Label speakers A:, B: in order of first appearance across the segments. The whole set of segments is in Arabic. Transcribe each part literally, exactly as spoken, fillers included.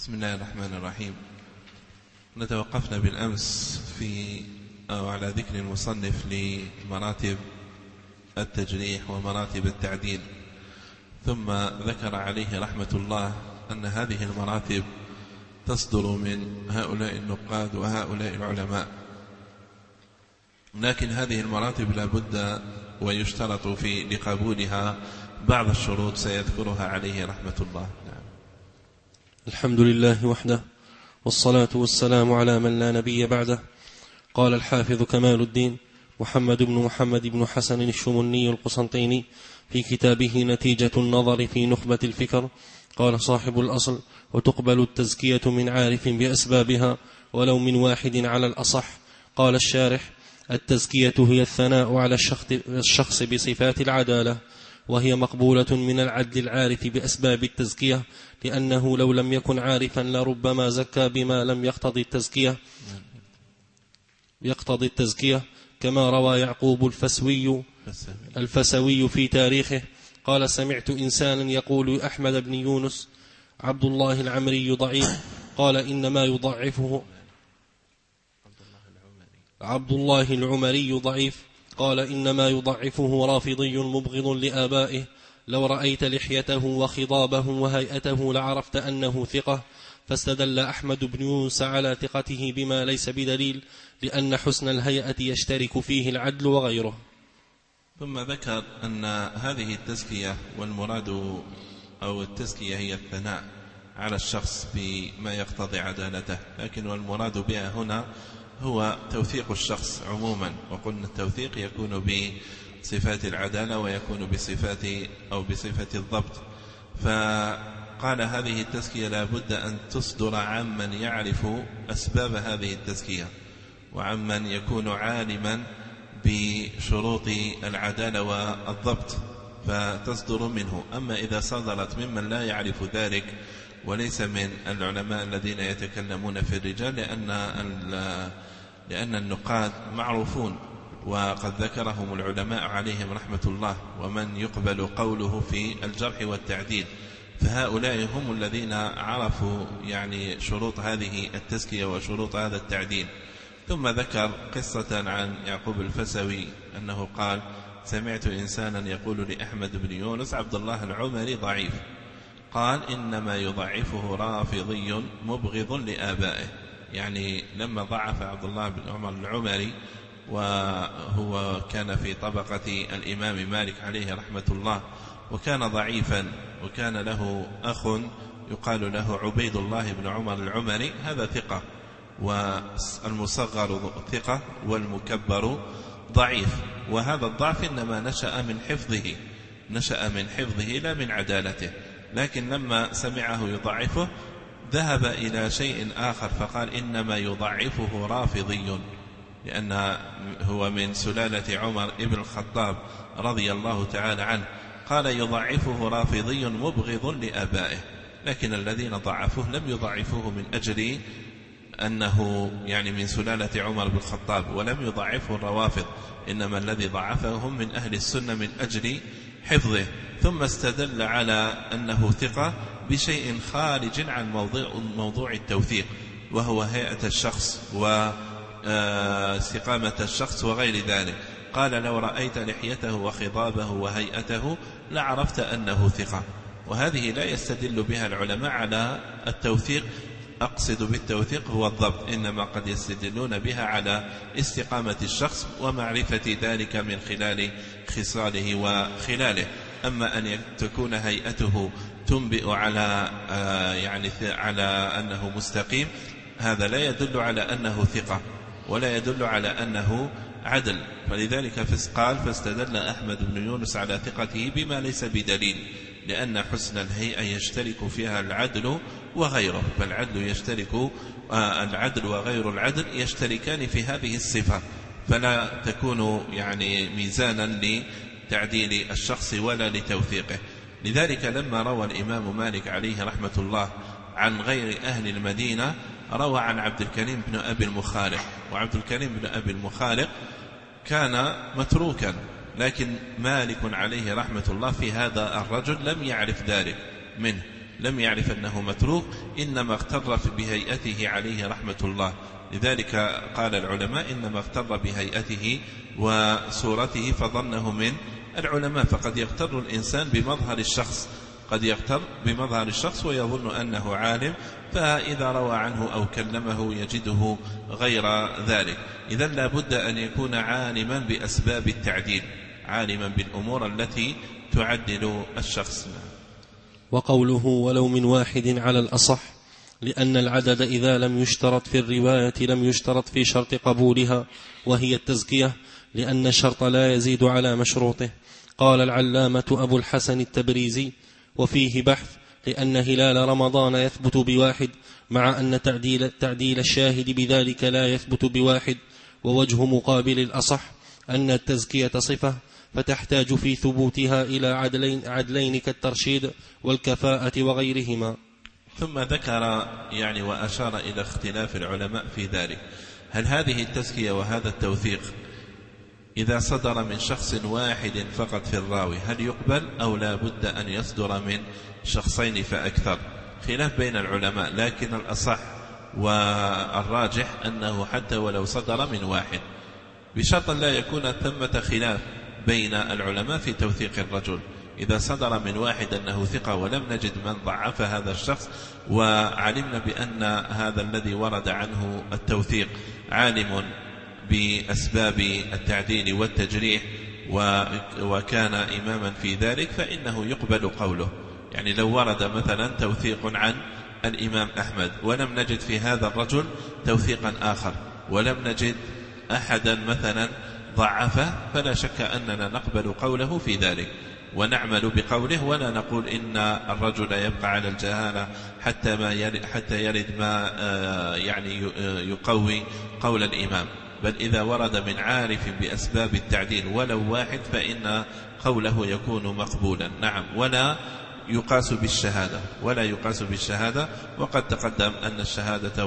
A: بسم الله الرحمن الرحيم. نتوقفنا بالأمس في أو على ذكر المصنف لمراتب التجريح ومراتب التعديل، ثم ذكر عليه رحمة الله أن هذه المراتب تصدر من هؤلاء النقاد وهؤلاء العلماء، لكن هذه المراتب لا بد ويشترط في لقبولها بعض الشروط سيذكرها عليه رحمة الله. نعم.
B: الحمد لله وحده، والصلاة والسلام على من لا نبي بعده. قال الحافظ كمال الدين محمد بن محمد بن حسن الشمني القسنطيني في كتابه نتيجة النظر في نخبة الفكر، قال صاحب الأصل: وتقبل التزكية من عارف بأسبابها ولو من واحد على الأصح. قال الشارح: التزكية هي الثناء على الشخص بصفات العدالة، وهي مقبولة من العدل العارف بأسباب التزكية، لأنه لو لم يكن عارفا لربما زكى بما لم يقتضي التزكية يقتضي التزكية كما روى يعقوب الفسوي الفسوي في تاريخه قال: سمعت إنسانا يقول أحمد بن يونس عبد الله العمري ضعيف، قال: إنما يضعفه عبد الله العمري ضعيف، قال: إنما يضعفه رافضي مبغض لآبائه، لو رأيت لحيته وخضابه وهيئته لعرفت أنه ثقة. فاستدل أحمد بن يونس على ثقته بما ليس بدليل، لأن حسن الهيئة يشترك فيه العدل وغيره.
A: ثم ذكر أن هذه التزكية والمراد أو التزكية هي الثناء على الشخص بما يقتضي عدالته، لكن والمراد بها هنا هو توثيق الشخص عموما، وقلنا التوثيق يكون بصفات العدالة ويكون بصفات أو بصفة الضبط. فقال هذه التزكية لا بد أن تصدر عمن يعرف أسباب هذه التزكية وعمن يكون عالما بشروط العدالة والضبط فتصدر منه. أما إذا صدرت ممن لا يعرف ذلك وليس من العلماء الذين يتكلمون في الرجال، لأن لأن النقاد معروفون وقد ذكرهم العلماء عليهم رحمة الله، ومن يقبل قوله في الجرح والتعديل، فهؤلاء هم الذين عرفوا يعني شروط هذه التزكية وشروط هذا التعديل. ثم ذكر قصة عن يعقوب الفسوي أنه قال: سمعت إنسانا يقول لأحمد بن يونس عبد الله العمري ضعيف، قال: إنما يضعفه رافضي مبغض لآبائه. يعني لما ضعف عبد الله بن عمر العمري، وهو كان في طبقة الإمام مالك عليه رحمة الله، وكان ضعيفا، وكان له أخ يقال له عبيد الله بن عمر العمري، هذا ثقة، والمصغر ثقة والمكبر ضعيف، وهذا الضعف إنما نشأ من حفظه نشأ من حفظه لا من عدالته. لكن لما سمعه يضعفه ذهب إلى شيء آخر فقال: إنما يضعفه رافضي، لأن هو من سلالة عمر ابن الخطاب رضي الله تعالى عنه. قال: يضعفه رافضي مبغض لآبائه. لكن الذين ضعفوه لم يضعفوه من أجل أنه يعني من سلالة عمر بن الخطاب، ولم يضعفه الروافض، إنما الذي ضعفهم من أهل السنة من أجل حفظه. ثم استدل على أنه ثقة بشيء خارج عن موضوع, موضوع التوثيق، وهو هيئة الشخص واستقامة الشخص وغير ذلك. قال: لو رأيت لحيته وخضابه وهيئته لعرفت أنه ثقة. وهذه لا يستدل بها العلماء على التوثيق، أقصد بالتوثيق هو الضبط، إنما قد يستدلون بها على استقامة الشخص ومعرفة ذلك من خلال خصاله وخلاله. أما أن تكون هيئته تنبئ على يعني على أنه مستقيم، هذا لا يدل على أنه ثقة ولا يدل على أنه عدل. فلذلك قال: فاستدل أحمد بن يونس على ثقته بما ليس بدليل، لأن حسن الهيئة يشترك فيها العدل وغيره، فالعدل يشترك العدل وغير العدل يشتركان في هذه الصفة، فلا تكون يعني ميزانا لتعديل الشخص ولا لتوثيقه. لذلك لما روى الإمام مالك عليه رحمة الله عن غير أهل المدينة، روى عن عبد الكريم بن أبي المخارق، وعبد الكريم بن أبي المخارق كان متروكا، لكن مالك عليه رحمة الله في هذا الرجل لم يعرف ذلك منه، لم يعرف أنه متروك، إنما اغتر بهيئته عليه رحمة الله. لذلك قال العلماء إنما اغتر بهيئته وصورته فظنه من العلماء. فقد يغتر الإنسان بمظهر الشخص، قد يغتر بمظهر الشخص ويظن أنه عالم، فإذا روى عنه أو كلمه يجده غير ذلك. إذن لا بد أن يكون عالما بأسباب التعديل، عالما بالأمور التي تعدل الشخص.
B: وقوله ولو من واحد على الأصح، لأن العدد إذا لم يشترط في الرواية لم يشترط في شرط قبولها وهي التزكية، لأن الشرط لا يزيد على مشروطه. قال العلامة أبو الحسن التبريزي: وفيه بحث، لأن هلال رمضان يثبت بواحد، مع أن تعديل, تعديل الشاهد بذلك لا يثبت بواحد. ووجه مقابل الأصح أن التزكية صفة، فتحتاج في ثبوتها إلى عدلين, عدلين كالترشيد والكفاءة وغيرهما.
A: ثم ذكر يعني وأشار إلى اختلاف العلماء في ذلك. هل هذه التزكية وهذا التوثيق إذا صدر من شخص واحد فقط في الراوي هل يقبل أو لا بد أن يصدر من شخصين فأكثر؟ خلاف بين العلماء، لكن الأصح والراجح أنه حتى ولو صدر من واحد، بشرط لا يكون ثمة خلاف بين العلماء في توثيق الرجل. إذا صدر من واحد أنه ثقة ولم نجد من ضعف هذا الشخص، وعلمنا بأن هذا الذي ورد عنه التوثيق عالم بأسباب التعديل والتجريح وكان إماما في ذلك، فإنه يقبل قوله. يعني لو ورد مثلا توثيق عن الإمام أحمد ولم نجد في هذا الرجل توثيقا آخر، ولم نجد أحدا مثلا ضعفه، فلا شك أننا نقبل قوله في ذلك ونعمل بقوله، ولا نقول إن الرجل يبقى على الجهالة حتى ما يرد, حتى يرد ما يعني يقوي قول الإمام. بل إذا ورد من عارف بأسباب التعديل ولو واحد فإن قوله يكون مقبولا. نعم، ولا يقاس بالشهادة، ولا يقاس بالشهادة وقد تقدم أن الشهادة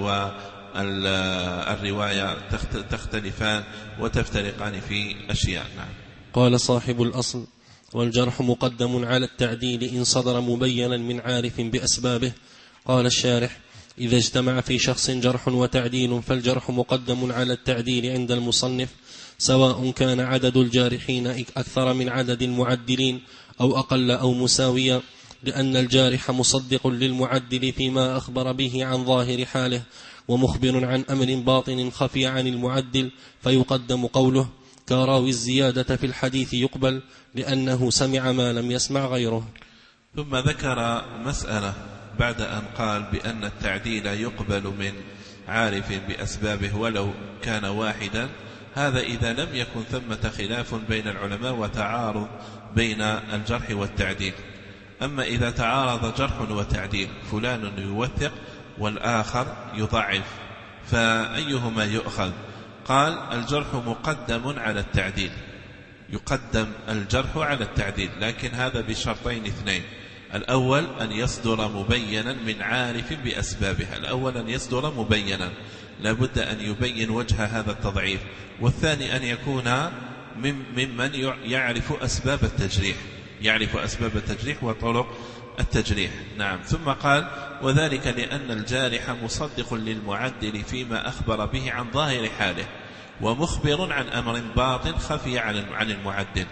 A: والرواية تختلفان وتفترقان في أشياء. نعم.
B: قال صاحب الأصل: والجرح مقدم على التعديل إن صدر مبينا من عارف بأسبابه. قال الشارح: إذا اجتمع في شخص جرح وتعديل فالجرح مقدم على التعديل عند المصنف، سواء كان عدد الجارحين أكثر من عدد المعدلين أو أقل أو مساويا، لأن الجارح مصدق للمعدل فيما أخبر به عن ظاهر حاله، ومخبر عن أمر باطن خفي عن المعدل، فيقدم قوله. كراوي الزيادة في الحديث يقبل لأنه سمع ما لم يسمع غيره.
A: ثم ذكر مسألة بعد أن قال بأن التعديل يقبل من عارف بأسبابه ولو كان واحدا، هذا إذا لم يكن ثمة خلاف بين العلماء وتعارض بين الجرح والتعديل. أما إذا تعارض جرح وتعديل، فلان يوثق والآخر يضعف، فأيهما يؤخذ؟ قال: الجرح مقدم على التعديل، يقدم الجرح على التعديل، لكن هذا بشرطين اثنين: الأول أن يصدر مبينا من عارف بأسبابها، الأول أن يصدر مبينا، لابد أن يبين وجه هذا التضعيف، والثاني أن يكون ممن يعرف أسباب التجريح، يعرف أسباب التجريح وطرق التجريح. نعم. ثم قال: وذلك لأن الجارح مصدق للمعدل فيما أخبر به عن ظاهر حاله، ومخبر عن أمر باطن خفي عن المعدل.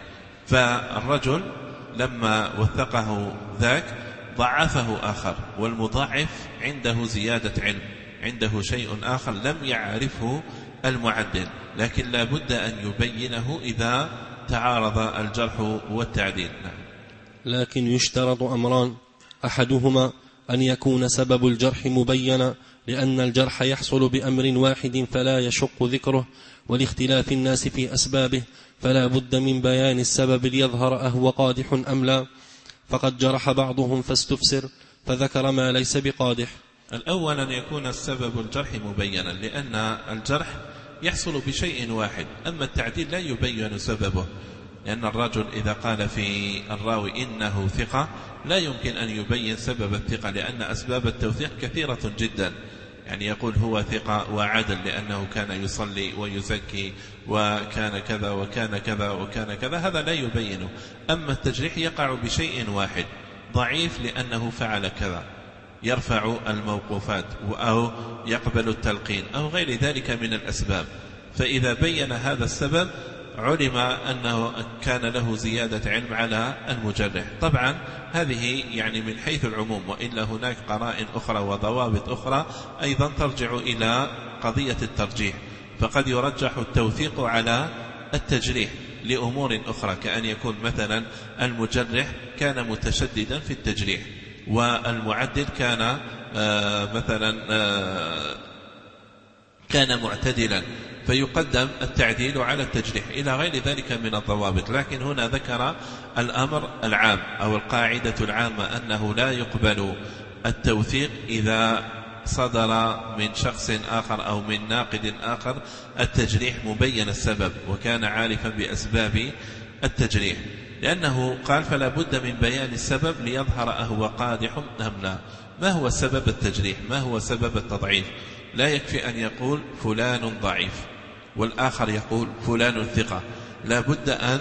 A: فالرجل لما وثقه ذاك ضعفه آخر، والمضاعف عنده زيادة علم، عنده شيء آخر لم يعرفه المعدل، لكن لا بد أن يبينه إذا تعارض الجرح والتعديل. نعم.
B: لكن يشترط أمران: أحدهما أن يكون سبب الجرح مبينا، لأن الجرح يحصل بأمر واحد فلا يشق ذكره، ولاختلاف الناس في أسبابه فلا بد من بيان السبب ليظهر أهو قادح أم لا، فقد جرح بعضهم فاستفسر فذكر ما ليس بقادح.
A: الأول أن يكون السبب الجرح مبينا، لأن الجرح يحصل بشيء واحد، أما التعديل لا يبين سببه، لأن الرجل إذا قال في الراوي إنه ثقة لا يمكن أن يبين سبب الثقة، لأن أسباب التوثيق كثيرة جدا، يعني يقول هو ثقة وعدل لأنه كان يصلي ويزكي وكان كذا وكان كذا وكان كذا، هذا لا يبينه. أما التجريح يقع بشيء واحد: ضعيف لأنه فعل كذا، يرفع الموقوفات أو يقبل التلقين أو غير ذلك من الأسباب. فإذا بين هذا السبب علم أنه كان له زيادة علم على المجرح. طبعا هذه يعني من حيث العموم، وإلا هناك قرائن أخرى وضوابط أخرى أيضا ترجع إلى قضية الترجيح، فقد يرجح التوثيق على التجريح لأمور أخرى، كأن يكون مثلا المجرح كان متشددا في التجريح والمعدل كان آه مثلا آه كان معتدلا، فيقدم التعديل على التجريح إلى غير ذلك من الضوابط. لكن هنا ذكر الأمر العام أو القاعدة العامة أنه لا يقبل التوثيق إذا صدر من شخص آخر أو من ناقد آخر التجريح مبين السبب وكان عارفا بأسباب التجريح، لأنه قال فلا بد من بيان السبب ليظهر أهو قادح أم لا. ما هو سبب التجريح؟ ما هو سبب التضعيف؟ لا يكفي أن يقول فلان ضعيف والآخر يقول فلان ثقة، لا بد أن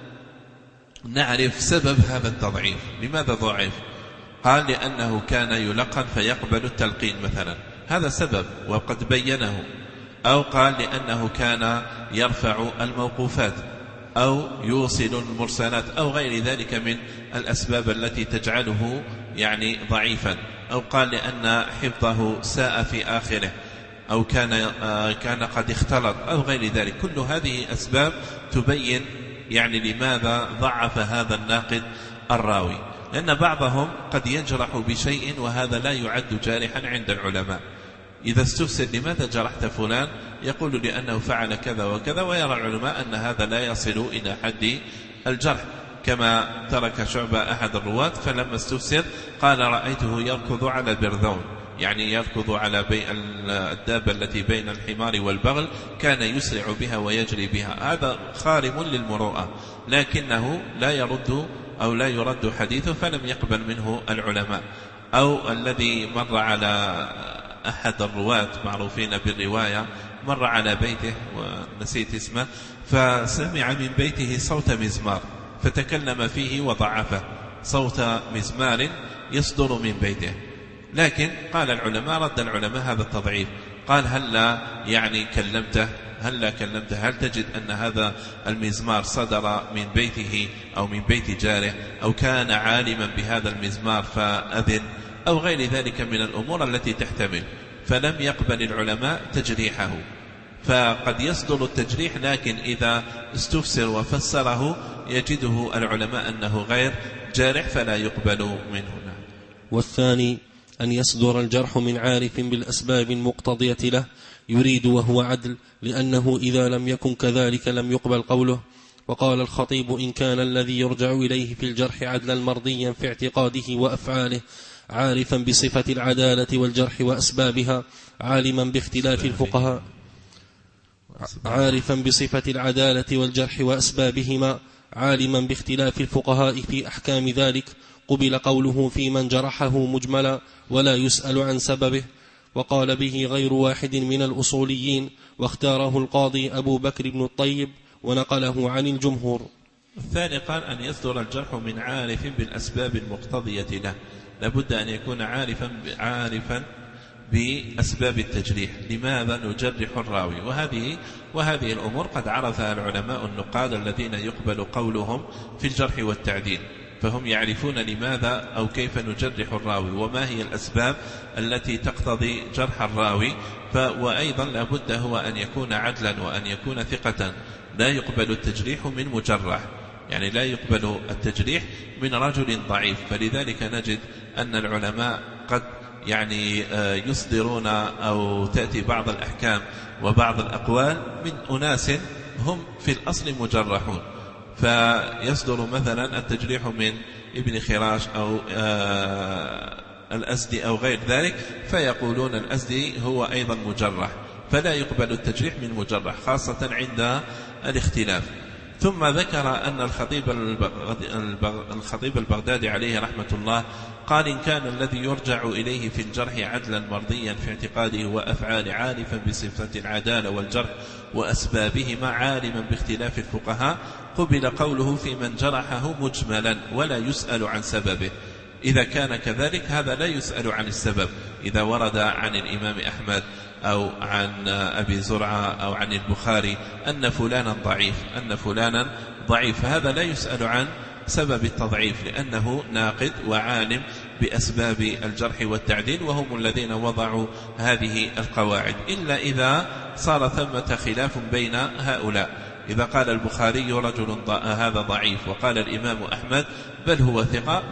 A: نعرف سبب هذا التضعيف. لماذا ضعيف؟ قال لأنه كان يلقن فيقبل التلقين مثلا، هذا سبب وقد بينه. أو قال لأنه كان يرفع الموقوفات أو يوصل المرسلات أو غير ذلك من الأسباب التي تجعله يعني ضعيفا. أو قال لأن حفظه ساء في آخره أو كان آه كان قد اختلط أو غير ذلك. كل هذه أسباب تبين يعني لماذا ضعف هذا الناقد الراوي، لأن بعضهم قد يجرح بشيء وهذا لا يعد جارحا عند العلماء. إذا استفسر لماذا جرحت فلان يقول لأنه فعل كذا وكذا، ويرى العلماء أن هذا لا يصل إلى حد الجرح، كما ترك شعبة أحد الرواة فلما استفسر قال رأيته يركض على البرذون، يعني يركض على الدابة التي بين الحمار والبغل، كان يسرع بها ويجري بها. هذا خارم للمروءة، لكنه لا يرد أو لا يرد حديثه فلم يقبل منه العلماء. أو الذي مر على أحد الرواة معروفين بالرواية، مر على بيته ونسيت اسمه، فسمع من بيته صوت مزمار فتكلم فيه وضعفه، صوت مزمار يصدر من بيته. لكن قال العلماء رد العلماء هذا التضعيف، قال هل لا يعني كلمته هل لا كلمته هل تجد أن هذا المزمار صدر من بيته أو من بيت جاره أو كان عالما بهذا المزمار فأذن أو غير ذلك من الأمور التي تحتمل. فلم يقبل العلماء تجريحه. فقد يصدر التجريح لكن إذا استفسر وفسره يجده العلماء أنه غير جارح فلا يقبل منه.
B: والثاني أن يصدر الجرح من عارف بالأسباب المقتضية له يريد وهو عدل، لأنه إذا لم يكن كذلك لم يقبل قوله. وقال الخطيب إن كان الذي يرجع إليه في الجرح عدلا مرضيا في اعتقاده وأفعاله عارفا بصفة العدالة والجرح وأسبابها عالما باختلاف الفقهاء عارفا بصفة العدالة والجرح وأسبابهما عالما باختلاف الفقهاء في أحكام ذلك قبل قوله في من جرحه مجملا ولا يسأل عن سببه. وقال به غير واحد من الأصوليين، واختاره القاضي أبو بكر بن الطيب ونقله عن الجمهور.
A: الثاني قال أن يصدر الجرح من عارف بالأسباب المقتضية له، لابد أن يكون عارفا عارفا بأسباب التجريح، لماذا نجرح الراوي. وهذه وهذه الأمور قد عرفها العلماء النقاد الذين يقبل قولهم في الجرح والتعديل، فهم يعرفون لماذا أو كيف نجرح الراوي وما هي الأسباب التي تقتضي جرح الراوي. وأيضا لابد هو أن يكون عدلا وأن يكون ثقة، لا يقبل التجريح من مجرح، يعني لا يقبل التجريح من رجل ضعيف. فلذلك نجد أن العلماء قد يعني يصدرون أو تأتي بعض الأحكام وبعض الأقوال من أناس هم في الأصل مجرحون، فيصدر مثلا التجريح من ابن خراش أو الأزدي أو غير ذلك، فيقولون الأزدي هو أيضا مجرح، فلا يقبل التجريح من مجرح خاصة عند الاختلاف. ثم ذكر أن الخطيب الخطيب البغدادي عليه رحمة الله قال إن كان الذي يرجع إليه في الجرح عدلا مرضيا في اعتقاده وأفعال عارفا بصفة العدالة والجرح وأسبابهما عالما باختلاف الفقهاء قبل قوله في من جرحه مجملا ولا يسأل عن سببه. إذا كان كذلك هذا لا يسأل عن السبب. إذا ورد عن الإمام أحمد أو عن أبي زرعة أو عن البخاري أن فلانا ضعيف أن فلانا ضعيف هذا لا يسأل عن سبب التضعيف، لأنه ناقد وعالم بأسباب الجرح والتعديل، وهم الذين وضعوا هذه القواعد، إلا إذا صار ثمة خلاف بين هؤلاء. إذا قال البخاري رجل هذا ضعيف وقال الإمام أحمد بل هو ثقة،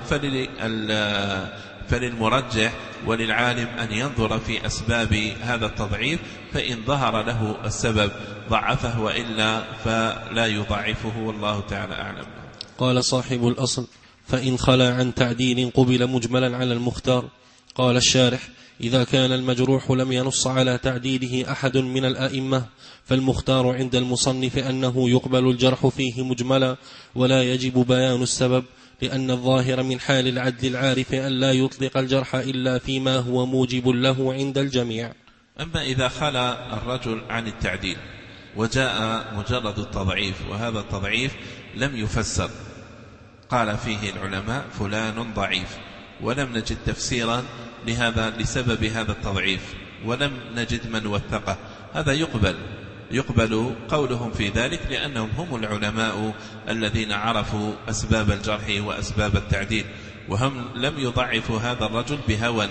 A: فللمرجح وللعالم أن ينظر في أسباب هذا التضعيف، فإن ظهر له السبب ضعفه، وإلا فلا يضعفه، والله تعالى أعلم.
B: قال صاحب الأصل: فإن خلا عن تعديل قبل مجملا على المختار. قال الشارح: إذا كان المجروح لم ينص على تعديله أحد من الأئمة، فالمختار عند المصنف أنه يقبل الجرح فيه مجملا ولا يجب بيان السبب، لأن الظاهر من حال العدل العارف أن لا يطلق الجرح إلا فيما هو موجب له عند الجميع.
A: أما إذا خلا الرجل عن التعديل وجاء مجرد التضعيف، وهذا التضعيف لم يفسر، قال فيه العلماء فلان ضعيف، ولم نجد تفسيرا لهذا لسبب هذا التضعيف، ولم نجد من وثقه، هذا يقبل يقبل قولهم في ذلك، لأنهم هم العلماء الذين عرفوا أسباب الجرح وأسباب التعديل، وهم لم يضعفوا هذا الرجل بهوى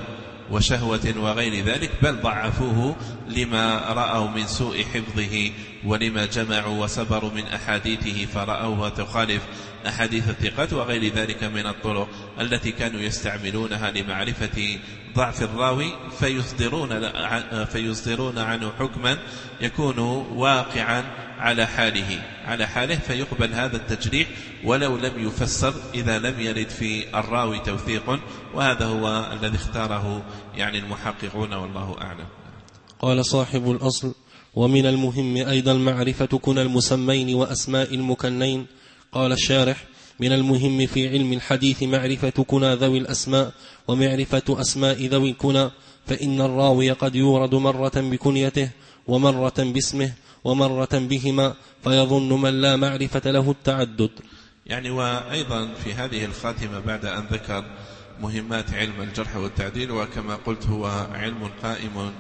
A: وشهوة وغير ذلك، بل ضعفوه لما رأوا من سوء حفظه ولما جمعوا وسبروا من أحاديثه فرأوها تخالف أحاديث الثقات وغير ذلك من الطرق التي كانوا يستعملونها لمعرفة ضعف الراوي، فيصدرون, فيصدرون عنه حكما يكون واقعا على حاله على حاله فيقبل هذا التجريح ولو لم يفسر إذا لم يرد في الراوي توثيق، وهذا هو الذي اختاره يعني المحققون، والله أعلم.
B: قال صاحب الأصل: ومن المهم أيضا معرفة كنى المسمين وأسماء المكنين. قال الشارح: من المهم في علم الحديث معرفة كنى ذوي الأسماء ومعرفة أسماء ذوي الكنى، فإن الراوي قد يورد مرة بكنيته ومرة باسمه ومرة بهما، فيظن من لا معرفة له التعدد.
A: يعني وأيضا في هذه الخاتمة بعد أن ذكر مهمات علم الجرح والتعديل، وكما قلت هو علم قائم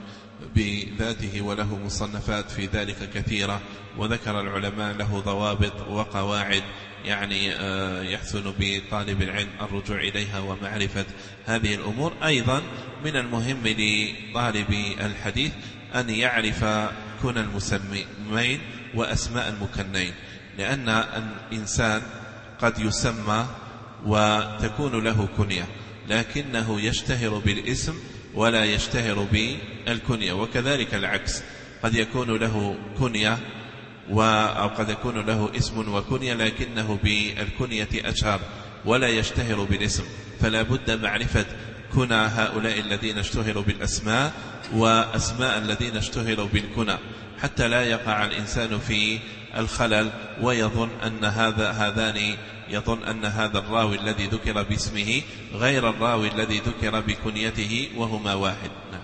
A: بذاته وله مصنفات في ذلك كثيرة، وذكر العلماء له ضوابط وقواعد يعني يحسن بطالب العلم الرجوع إليها ومعرفة هذه الأمور. أيضا من المهم لطالب الحديث أن يعرف كنى المسمين وأسماء المكنين، لأن الإنسان قد يسمى وتكون له كنية، لكنه يشتهر بالاسم ولا يشتهر بالكنية، وكذلك العكس، قد يكون له كنية أو قد يكون له اسم وكنية لكنه بالكنية أشهر ولا يشتهر بالاسم، فلا بد معرفة كنى هؤلاء الذين اشتهروا بالأسماء وأسماء الذين اشتهروا بالكنى، حتى لا يقع الإنسان في الخلل ويظن أن هذا هذان يظن أن هذا الراوي الذي ذكر باسمه غير الراوي الذي ذكر بكنيته وهما واحد. نعم.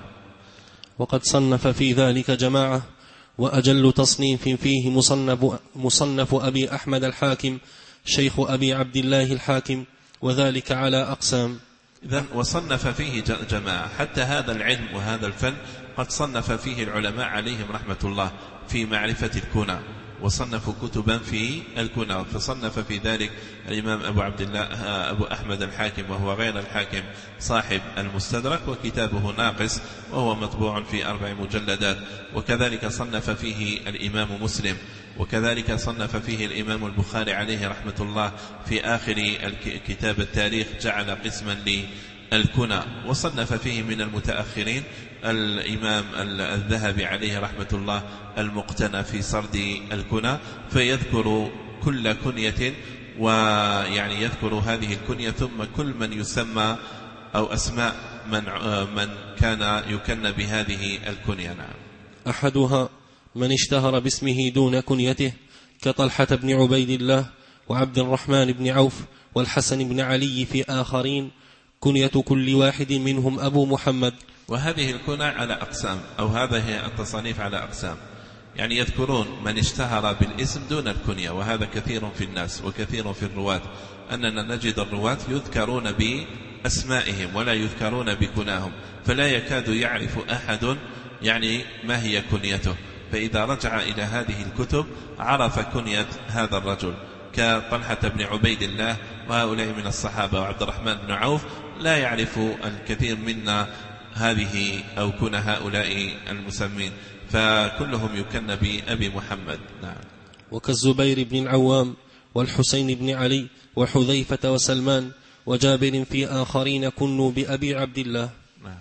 B: وقد صنف في ذلك جماعة، وأجل تصنيف فيه مصنف, مصنف أبي أحمد الحاكم شيخ أبي عبد الله الحاكم، وذلك على أقسام.
A: إذن وصنف فيه جماعة، حتى هذا العلم وهذا الفن قد صنف فيه العلماء عليهم رحمة الله في معرفة الكنى، وصنفوا كتبا في الكنى، فصنف في ذلك الإمام أبو عبد الله أبو أحمد الحاكم وهو غير الحاكم صاحب المستدرك، وكتابه ناقص وهو مطبوع في أربع مجلدات، وكذلك صنف فيه الإمام مسلم، وكذلك صنف فيه الإمام البخاري عليه رحمة الله في آخر كتاب التاريخ جعل قسما للكنى، وصنف فيه من المتأخرين الإمام الذهبي عليه رحمة الله المقتنى في سرد الكنى، فيذكر كل كنية ويعني يذكر هذه الكنية ثم كل من يسمى أو أسماء من, من كان يكن بهذه الكنية. نعم.
B: أحدها من اشتهر باسمه دون كنيته كطلحة بن عبيد الله وعبد الرحمن بن عوف والحسن بن علي في آخرين، كنية كل واحد منهم أبو محمد.
A: وهذه الكنى على أقسام، أو هذه التصانيف على أقسام، يعني يذكرون من اشتهر بالاسم دون الكنية، وهذا كثير في الناس وكثير في الرواة، أننا نجد الرواة يذكرون بأسمائهم ولا يذكرون بكناهم، فلا يكاد يعرف أحد يعني ما هي كنيته، فإذا رجع إلى هذه الكتب عرف كنية هذا الرجل كطلحة بن عبيد الله وهؤلاء من الصحابة وعبد الرحمن بن عوف. لا يعرف الكثير منا هذه أو كن هؤلاء المسمين، فكلهم يكن بأبي محمد. نعم.
B: وكالزبير بن العوام والحسين بن علي وحذيفة وسلمان وجابر في آخرين كنوا بأبي عبد الله.
A: نعم.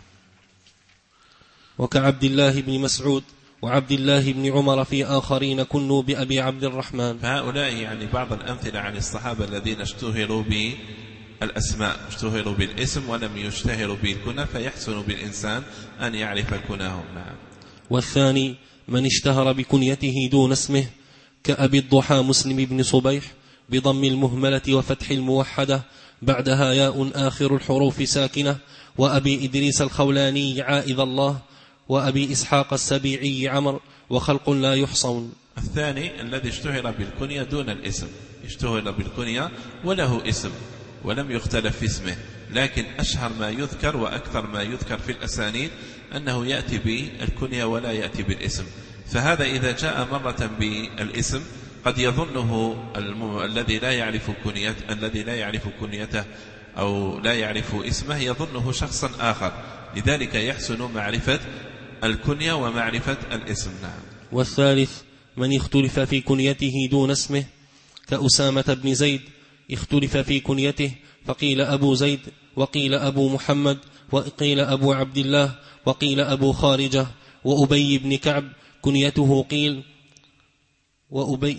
B: وكعبد الله بن مسعود وعبد الله بن عمر في آخرين كنوا بأبي عبد الرحمن.
A: فهؤلاء يعني بعض الأمثلة عن الصحابة الذين اشتهروا بالأسماء، اشتهروا بالاسم ولم يشتهروا بالكنى، فيحسن بالإنسان أن يعرف كناهم. نعم.
B: والثاني من اشتهر بكنيته دون اسمه كأبي الضحى مسلم بن صبيح بضم المهملة وفتح الموحدة بعدها ياء آخر الحروف ساكنة، وأبي إدريس الخولاني عائذ الله، وأبي إسحاق السبيعي عمر، وخلق لا يحصون.
A: الثاني الذي اشتهر بالكنية دون الاسم، اشتهر بالكنية وله اسم ولم يختلف في اسمه، لكن أشهر ما يذكر وأكثر ما يذكر في الأسانيد أنه يأتي بالكنية ولا يأتي بالاسم. فهذا إذا جاء مرة بالاسم قد يظنه الم... الذي لا يعرف كنيته الذي لا يعرف كنيته أو لا يعرف اسمه يظنه شخصا آخر، لذلك يحسن معرفة الكنية ومعرفة الاسم. نعم.
B: والثالث من اختلف في كنيته دون اسمه كأسامة بن زيد اختلف في كنيته فقيل أبو زيد وقيل أبو محمد وقيل أبو عبد الله وقيل أبو خارجة. وأبي بن كعب كنيته قيل وأبي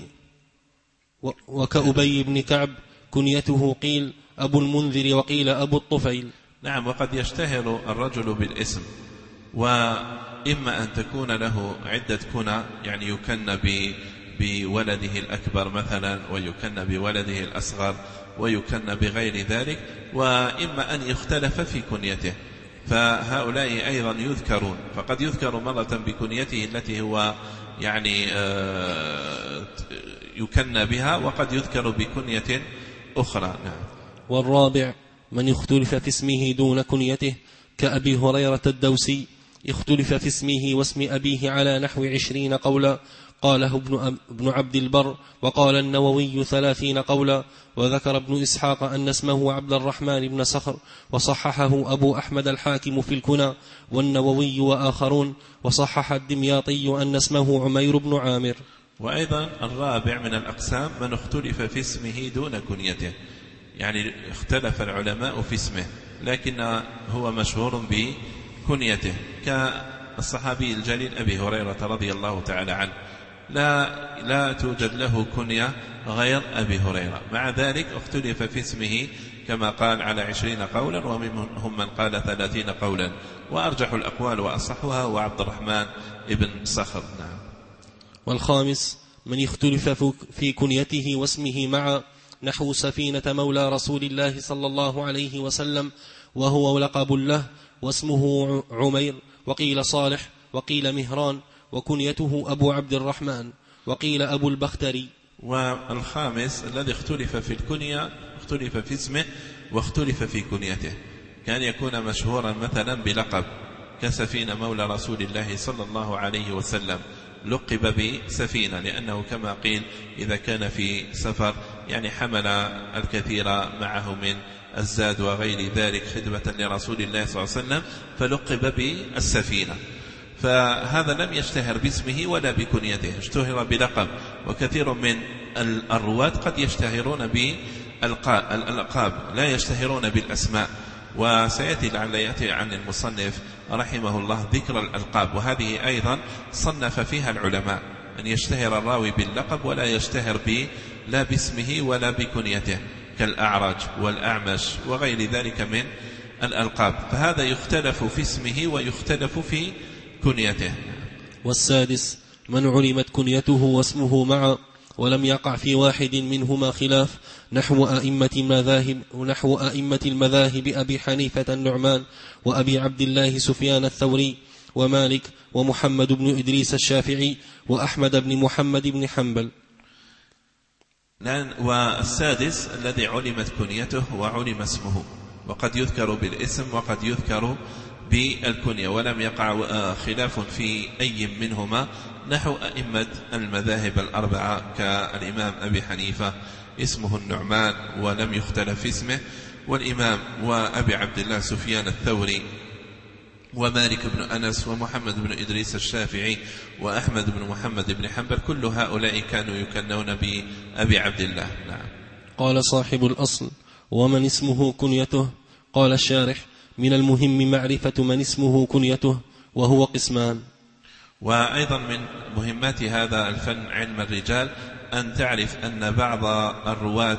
B: وكأبي بن كعب كنيته قيل أبو المنذر وقيل أبو الطفيل.
A: نعم. وقد يشتهر الرجل بالاسم، وإما أن تكون له عدة كنى، يعني يكن بولده الأكبر مثلا، ويكن بولده الأصغر، ويكن بغير ذلك، وإما أن يختلف في كنيته، فهؤلاء أيضا يذكرون، فقد يذكر مرة بكنيته التي هو يعني يكن بها، وقد يذكر بكنية أخرى. نعم.
B: والرابع من اختلف في اسمه دون كنيته كأبي هريرة الدوسي اختلف في اسمه واسم أبيه على نحو عشرين قولا، قاله ابن, ابن عبد البر، وقال النووي ثلاثين قولا، وذكر ابن إسحاق أن اسمه عبد الرحمن بن صخر، وصححه أبو أحمد الحاكم في الكنى والنووي وآخرون، وصحح الدمياطي أن اسمه عمير بن عامر.
A: وأيضا الرابع من الأقسام من اختلف في اسمه دون كنيته، يعني اختلف العلماء في اسمه لكن هو مشهور بكنيته، كالصحابي الجليل أبي هريرة رضي الله تعالى عنه، لا, لا توجد له كنية غير أبي هريرة، مع ذلك اختلف في اسمه كما قال على عشرين قولا، ومنهم من قال ثلاثين قولا، وأرجح الأقوال وأصحها وعبد الرحمن ابن صخر. نعم.
B: والخامس من يختلف في كنيته واسمه مع نحو سفينة مولى رسول الله صلى الله عليه وسلم، وهو لقب له واسمه عمير، وقيل صالح وقيل مهران، وكنيته أبو عبد الرحمن، وقيل أبو البختري.
A: والخامس الذي اختلف في الكنية اختلف في اسمه واختلف في كنيته، كان يكون مشهورا مثلا بلقب كسفينة مولى رسول الله صلى الله عليه وسلم، لقب بسفينة لأنه كما قيل إذا كان في سفر يعني حمل الكثير معه من الزاد وغير ذلك خدمة لرسول الله صلى الله عليه وسلم، فلقب بالسفينة. فهذا لم يشتهر باسمه ولا بكنيته، اشتهر بلقب، وكثير من الرواة قد يشتهرون بالألقاب لا يشتهرون بالأسماء، وسيأتي لعل يأتي عن المصنف رحمه الله ذكر الألقاب، وهذه أيضا صنف فيها العلماء أن يشتهر الراوي باللقب ولا يشتهر ب لا باسمه ولا بكنيته، كالأعرج والأعمش وغير ذلك من الألقاب، فهذا يختلف في اسمه ويختلف في كنيته.
B: والسادس من علمت كنيته واسمه معا ولم يقع في واحد منهما خلاف، نحو أئمة المذاهب ونحو أئمة المذاهب أبي حنيفة النعمان، وأبي عبد الله سفيان الثوري، ومالك، ومحمد بن إدريس الشافعي، وأحمد بن محمد بن حنبل.
A: والسادس الذي علمت كنيته وعلم اسمه، وقد يذكر بالاسم وقد يذكر بالكنية، ولم يقع خلاف في أي منهما، نحو أئمة المذاهب الأربعة كالإمام أبي حنيفة اسمه النعمان ولم يختلف في اسمه، والإمام وأبي عبد الله سفيان الثوري ومالك بن أنس ومحمد بن إدريس الشافعي وأحمد بن محمد بن حنبل، كل هؤلاء كانوا يكنون بأبي عبد الله. نعم.
B: قال صاحب الأصل: ومن اسمه كنيته؟ قال الشارح: من المهم معرفة من اسمه كنيته، وهو قسمان.
A: وأيضا من مهمات هذا الفن علم الرجال أن تعرف أن بعض الرواة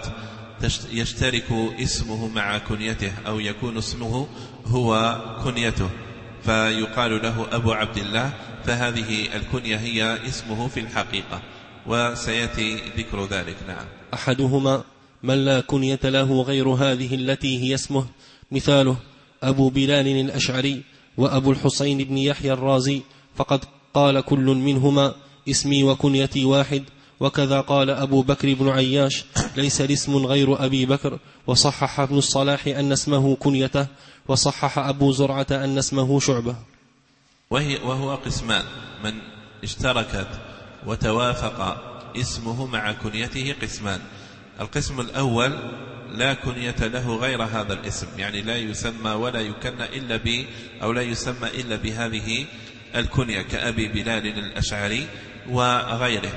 A: يشترك اسمه مع كنيته، أو يكون اسمه هو كنيته، فيقال له أبو عبد الله، فهذه الكنية هي اسمه في الحقيقة، وسيأتي ذكر ذلك. نعم.
B: أحدهما من لا كنية له غير هذه التي هي اسمه، مثاله أبو بلال الأشعري وأبو الحسين بن يحيى الرازي، فقد قال كل منهما اسمي وكنيتي واحد. وكذا قال أبو بكر بن عياش: ليس الاسم غير أبي بكر. وصحح ابن الصلاح أن اسمه كنيته، وصحح أبو زرعة أن اسمه شعبة.
A: وهي وهو قسمان: من اشتركت وتوافق اسمه مع كنيته قسمان. القسم الأول لا كنية له غير هذا الاسم، يعني لا يسمى ولا يكنى إلا ب أو لا يسمى إلا بهذه الكنية، كأبي بلال الأشعري وغيره.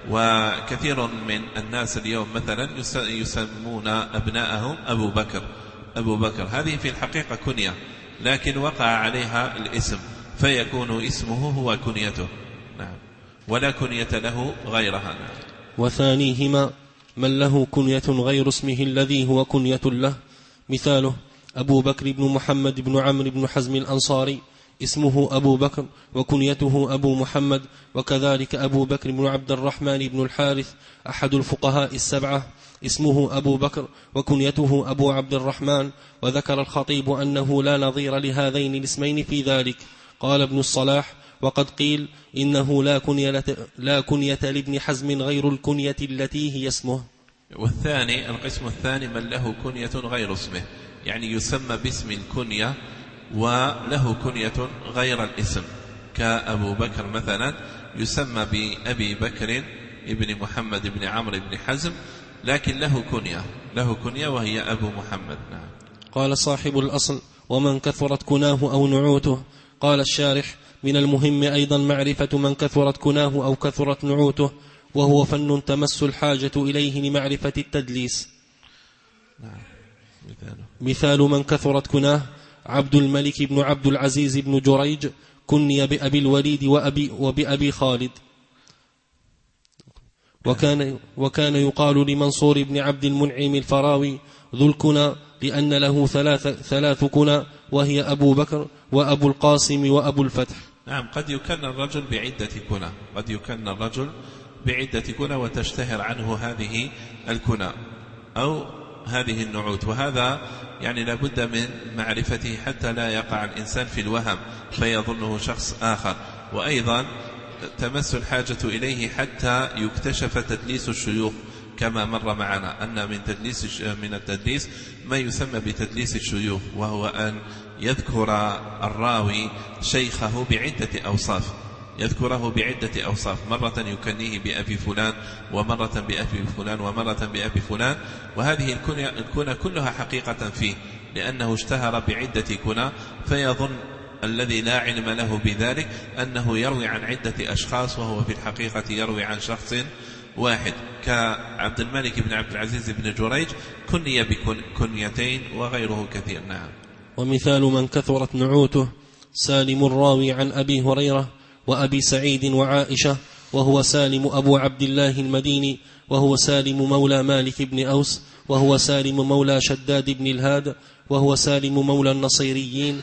A: وكثير من الناس اليوم مثلا يسمون أبناءهم أبو بكر أبو بكر هذه في الحقيقة كنية، لكن وقع عليها الاسم فيكون اسمه هو كنيته. نعم. ولا كنية له غيرها. نعم.
B: وثانيهما من له كنية غير اسمه الذي هو كنية له، مثاله أبو بكر بن محمد بن عمرو بن حزم الأنصاري، اسمه أبو بكر وكنيته أبو محمد. وكذلك أبو بكر بن عبد الرحمن بن الحارث أحد الفقهاء السبعة، اسمه أبو بكر وكنيته أبو عبد الرحمن. وذكر الخطيب أنه لا نظير لهذين الاسمين في ذلك. قال ابن الصلاح: وقد قيل إنه لا كنية, لا كنية لابن حزم غير الكنية التي هي اسمه.
A: والثاني القسم الثاني من له كنية غير اسمه، يعني يسمى باسم الكنية وله كنية غير الاسم، كأبو بكر مثلا يسمى بأبي بكر ابن محمد بن عمرو بن حزم، لكن له كنية له كنية وهي أبو محمد. نعم.
B: قال صاحب الأصل: ومن كثرت كناه أو نعوته. قال الشارح: من المهم أيضا معرفة من كثرت كناه أو كثرت نعوته، وهو فن تمس الحاجة إليه لمعرفة التدليس.
A: نعم. مثاله.
B: مثال من كثرت كناه: عبد الملك بن عبد العزيز بن جريج، كني بأبي الوليد وأبي وبأبي خالد. وكان, وكان يقال لمنصور بن عبد المنعم الفراوي ذو الكنى، لأن له ثلاث, ثلاث كنى، وهي أبو بكر وأبو القاسم وأبو الفتح.
A: نعم. قد يكن الرجل بعدة كنى قد يكن الرجل بعدة كنى وتشتهر عنه هذه الكنى أو هذه النعوت، وهذا يعني لابد من معرفته حتى لا يقع الإنسان في الوهم فيظنه شخص آخر. وأيضا تمس الحاجة إليه حتى يكتشف تدليس الشيوخ، كما مر معنا أن من تدليس من التدليس ما يسمى بتدليس الشيوخ، وهو أن يذكر الراوي شيخه بعدة أوصاف يذكره بعدة أوصاف، مرة يكنيه بأبي فلان، ومرة بأبي فلان، ومرة بأبي فلان، وهذه الكنى كلها حقيقة فيه، لأنه اشتهر بعدة كنى، فيظن الذي لا علم له بذلك أنه يروي عن عدة أشخاص، وهو في الحقيقة يروي عن شخص واحد، كعبد الملك بن عبد العزيز بن جريج كني بكنيتين وغيره كثير. نعم.
B: ومثال من كثرت نعوته: سالم الراوي عن أبي هريرة وأبي سعيد وعائشة، وهو سالم أبو عبد الله المديني، وهو سالم مولى مالك بن أوس، وهو سالم مولى شداد بن الهاد، وهو سالم مولى النصيريين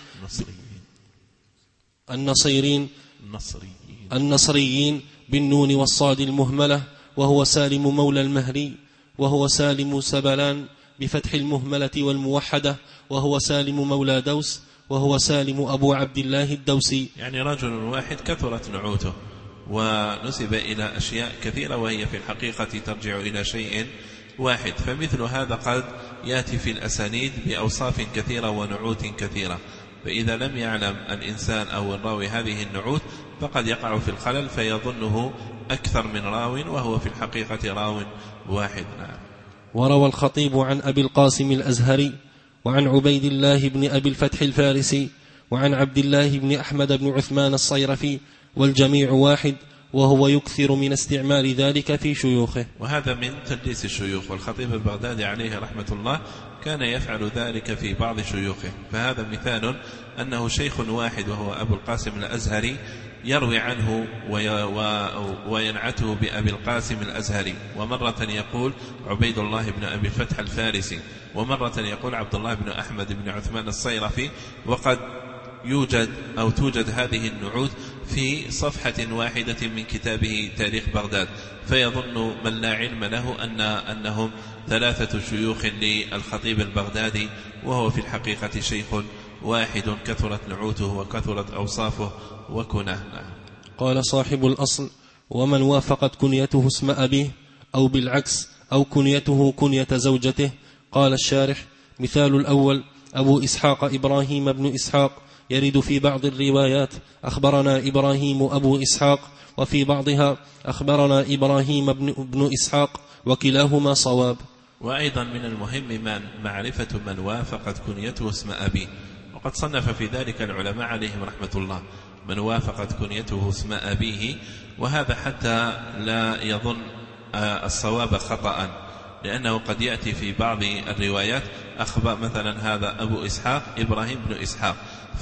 B: النصيرين النصريين بالنون والصاد المهملة، وهو سالم مولى المهري، وهو سالم سبلان بفتح المهملة والموحدة، وهو سالم مولى دوس، وهو سالم أبو عبد الله الدوسي.
A: يعني رجل واحد كثرت نعوته ونسب إلى أشياء كثيرة، وهي في الحقيقة ترجع إلى شيء واحد. فمثل هذا قد يأتي في الأسانيد بأوصاف كثيرة ونعوت كثيرة، فإذا لم يعلم الإنسان أو الراوي هذه النعوت فقد يقع في الخلل فيظنه أكثر من راو وهو في الحقيقة راو واحد. نعم.
B: وروى الخطيب عن أبي القاسم الأزهري وعن عبيد الله بن أبي الفتح الفارسي وعن عبد الله بن أحمد بن عثمان الصيرفي والجميع واحد، وهو يكثر من استعمال ذلك في شيوخه.
A: وهذا من تدليس الشيوخ، والخطيب البغدادي عليه رحمة الله كان يفعل ذلك في بعض شيوخه. فهذا مثال أنه شيخ واحد وهو أبو القاسم الأزهري يروي عنه وينعته بأبي القاسم الأزهري، ومرة يقول عبيد الله بن أبي الفتح الفارسي، ومرة يقول عبد الله بن أحمد بن عثمان الصيرفي، وقد يوجد أو توجد هذه النعوت في صفحة واحدة من كتابه تاريخ بغداد، فيظن من لا علم له أن أنهم ثلاثة شيوخ للخطيب البغدادي، وهو في الحقيقة شيخ واحد كثرت نعوته وكثرت أوصافه وكناه.
B: قال صاحب الأصل: ومن وافقت كنيته اسم أبيه أو بالعكس أو كنيته كنية زوجته. قال الشارح: مثال الأول أبو إسحاق إبراهيم بن إسحاق، يرد في بعض الروايات أخبرنا إبراهيم أبو إسحاق، وفي بعضها أخبرنا إبراهيم بن إسحاق، وكلاهما صواب.
A: وأيضا من المهم من معرفة من وافقت كنيته اسم أبيه، وقد صنف في ذلك العلماء عليهم رحمة الله من وافقت كنيته اسم أبيه، وهذا حتى لا يظن الصواب خطأ، لأنه قد يأتي في بعض الروايات أخبر مثلا هذا أبو إسحاق إبراهيم بن إسحاق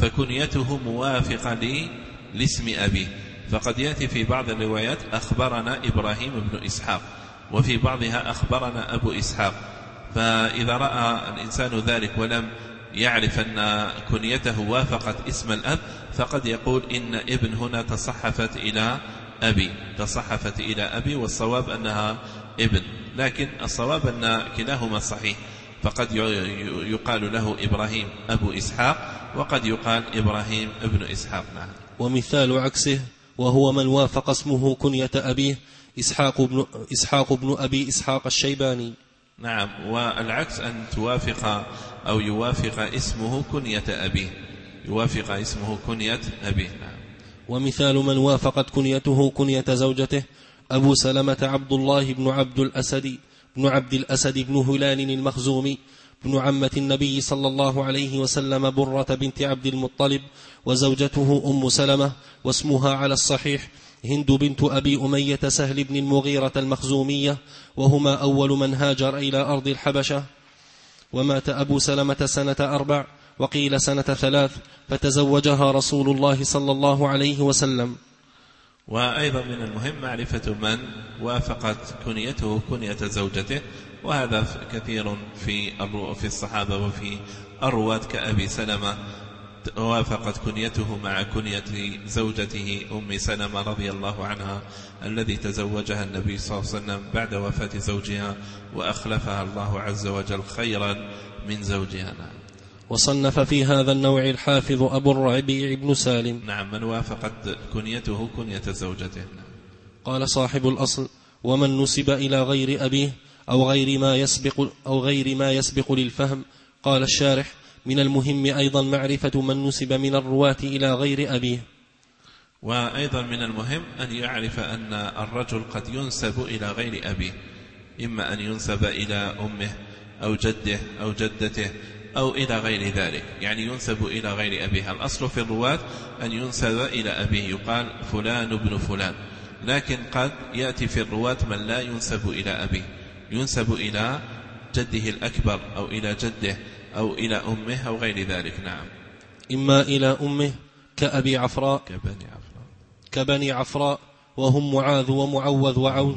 A: فكنيته موافقة لي لاسم أبيه، فقد يأتي في بعض الروايات أخبرنا إبراهيم بن إسحاق، وفي بعضها أخبرنا أبو إسحاق. فإذا رأى الإنسان ذلك ولم يعرف أن كنيته وافقت اسم الأب فقد يقول إن ابن هنا تصحفت إلى أبي تصحفت إلى أبي والصواب أنها ابن، لكن الصواب أن كلاهما صحيح، فقد يقال له إبراهيم أبو إسحاق وقد يقال إبراهيم ابن إسحاق. نعم.
B: ومثال عكسه وهو من وافق اسمه كنية أبيه إسحاق بن, إسحاق بن أبي إسحاق الشيباني.
A: نعم. والعكس أن توافق أو يوافق اسمه كنية أبيه يوافق اسمه كنية أبيه. نعم.
B: ومثال من وافقت كنيته كنية زوجته أبو سلمة عبد الله بن عبد الأسد بن عبد الأسد بن هلال المخزومي بن عمة النبي صلى الله عليه وسلم برة بنت عبد المطلب، وزوجته أم سلمة، واسمها على الصحيح هند بنت أبي أمية سهل بن المغيرة المخزومية، وهما أول من هاجر إلى أرض الحبشة. ومات أبو سلمة سنة أربع وقيل سنة ثلاث، فتزوجها رسول الله صلى الله عليه وسلم.
A: وأيضا من المهم معرفة من وافقت كنيته كنية زوجته، وهذا كثير في في الصحابة وفي الرواة كأبي سلمة وافقت كنيته مع كنية زوجته أم سلمة رضي الله عنها الذي تزوجها النبي صلى الله عليه وسلم بعد وفاة زوجها وأخلفها الله عز وجل خيرا من زوجها.
B: وصنف في هذا النوع الحافظ أبو الربيع بن سالم.
A: نعم. من وافقت كنيته كنية زوجته.
B: قال صاحب الأصل: ومن نسب إلى غير أبيه أو غير ما يسبق أو غير ما يسبق للفهم. قال الشارح: من المهم أيضا معرفة من نسب من الرواة إلى غير أبيه.
A: وأيضا من المهم أن يعرف أن الرجل قد ينسب إلى غير أبيه، إما أن ينسب إلى أمه أو جده أو جدته أو إلى غير ذلك، يعني ينسب إلى غير أبيه. الأصل في الرواة أن ينسب إلى أبيه، يقال فلان ابن فلان، لكن قد يأتي في الرواة من لا ينسب إلى أبيه، ينسب إلى جده الأكبر أو إلى جده أو إلى أمه أو غير ذلك. نعم.
B: إما إلى أمه كأبي عفراء
A: كبني عفراء
B: كبني عفراء وهم معاذ ومعوذ وعوذ.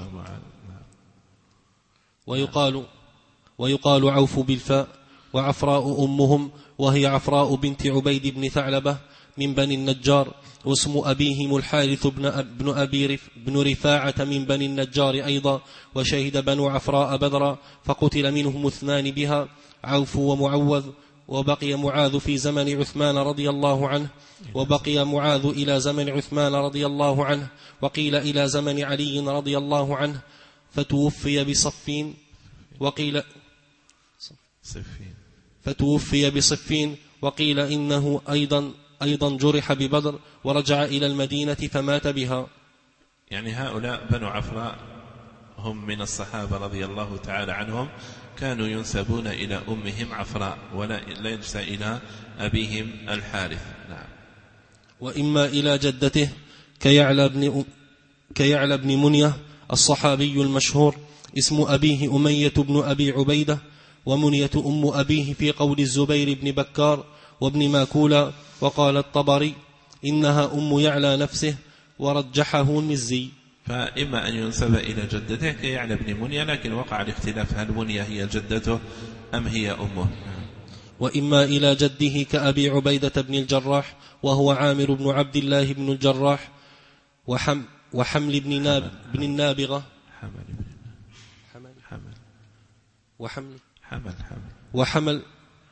B: ويقال ويقال عوف بالفاء، وعفراء أمهم وهي عفراء بنت عبيد بن ثعلبة من بني النجار، واسم أبيهم الحارث بن أبي بن رفاعة من بني النجار أيضا. وشهد بنو عفراء بدرا فقتل منهم اثنان بها، عوف ومعوذ. وبقي معاذ في زمن عثمان رضي الله عنه، وبقي معاذ إلى زمن عثمان رضي الله عنه، وقيل إلى زمن علي رضي الله عنه، فتوفي بصفين وقيل
A: صفين
B: فتوفي بصفين، وقيل إنه أيضا أيضا جرح ببدر ورجع إلى المدينة فمات بها.
A: يعني هؤلاء بنو عفراء هم من الصحابة رضي الله تعالى عنهم، كانوا ينسبون إلى أمهم عفراء ولا ليس إلى أبيهم الحارث. نعم.
B: وإما إلى جدته كيعلى بن, كيعلى بن منية الصحابي المشهور، اسم أبيه أمية بن أبي عبيدة، ومنية أم أبيه في قول الزبير بن بكار وابن ماكولا. وقال الطبري إنها أم يعلى نفسه، ورجحه المزي.
A: فإما أن ينسب إلى جدته كيعلى بن منية، لكن وقع الاختلاف هل منية هي جدته أم هي أمه.
B: وإما إلى جده كأبي عبيدة بن الجراح، وهو عامر بن عبد الله بن الجراح، وحم وحمل بن, ناب بن النابغة
A: حمل بن
B: حمل
A: حمل
B: وحمل
A: حمل حمل
B: وحمل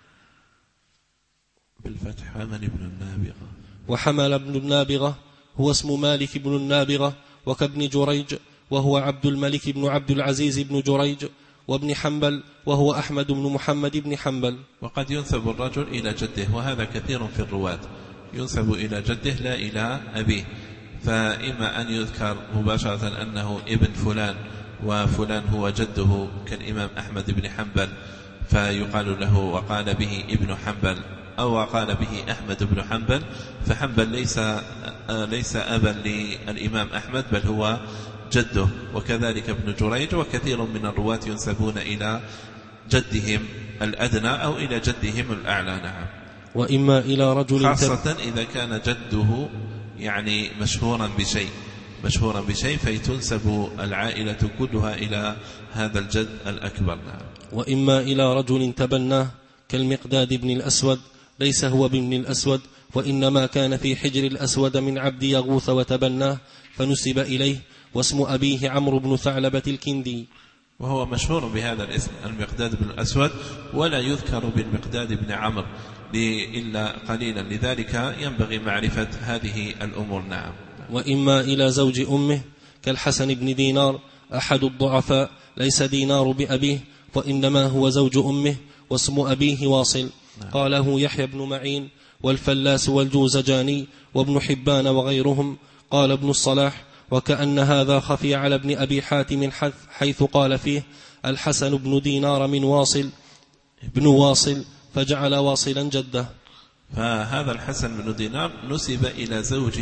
A: بالفتح حمل بن النابغة.
B: وحمل بن النابغة هو اسم مالك بن النابغة، وكابن جريج وهو عبد الملك بن عبد العزيز بن جريج، وابن حنبل وهو أحمد بن محمد بن حنبل.
A: وقد ينسب الرجل إلى جده، وهذا كثير في الرواة، ينسب إلى جده لا إلى أبيه، فإما أن يذكر مباشرة أنه ابن فلان وفلان هو جده كالإمام أحمد بن حنبل فيقال له وقال به ابن حنبل، أو وقال به أحمد بن حنبل، فحنبل ليس ليس أبا للإمام أحمد بل هو جده. وكذلك ابن جريج، وكثير من الرواة ينسبون إلى جدهم الأدنى أو إلى جدهم الأعلى. نعم.
B: وإما إلى رجل،
A: خاصة إذا كان جده يعني مشهورا بشيء مشهورا بشيء فتنسب العائلة كلها إلى هذا الجد الأكبر. نعم.
B: وإما إلى رجل تبناه كالمقداد بن الأسود، ليس هو بن الأسود، وإنما كان في حجر الأسود من عبد يغوث وتبناه فنسب إليه، واسم أبيه عمرو بن ثعلبة الكندي،
A: وهو مشهور بهذا الاسم المقداد بن الأسود، ولا يذكر بالمقداد بن عمرو إلا قليلا، لذلك ينبغي معرفة هذه الأمور. نعم.
B: وإما إلى زوج أمه كالحسن بن دينار أحد الضعفاء، ليس دينار بأبيه وإنما هو زوج أمه، واسم أبيه واصل. نعم. قاله يحيى بن معين والفلاس والجوزجاني وابن حبان وغيرهم. قال ابن الصلاح وكأن هذا خفي على ابن أبي حاتم حيث قال فيه الحسن بن دينار من واصل بن واصل فجعل واصلا جده.
A: فهذا الحسن بن دينار نسب إلى زوج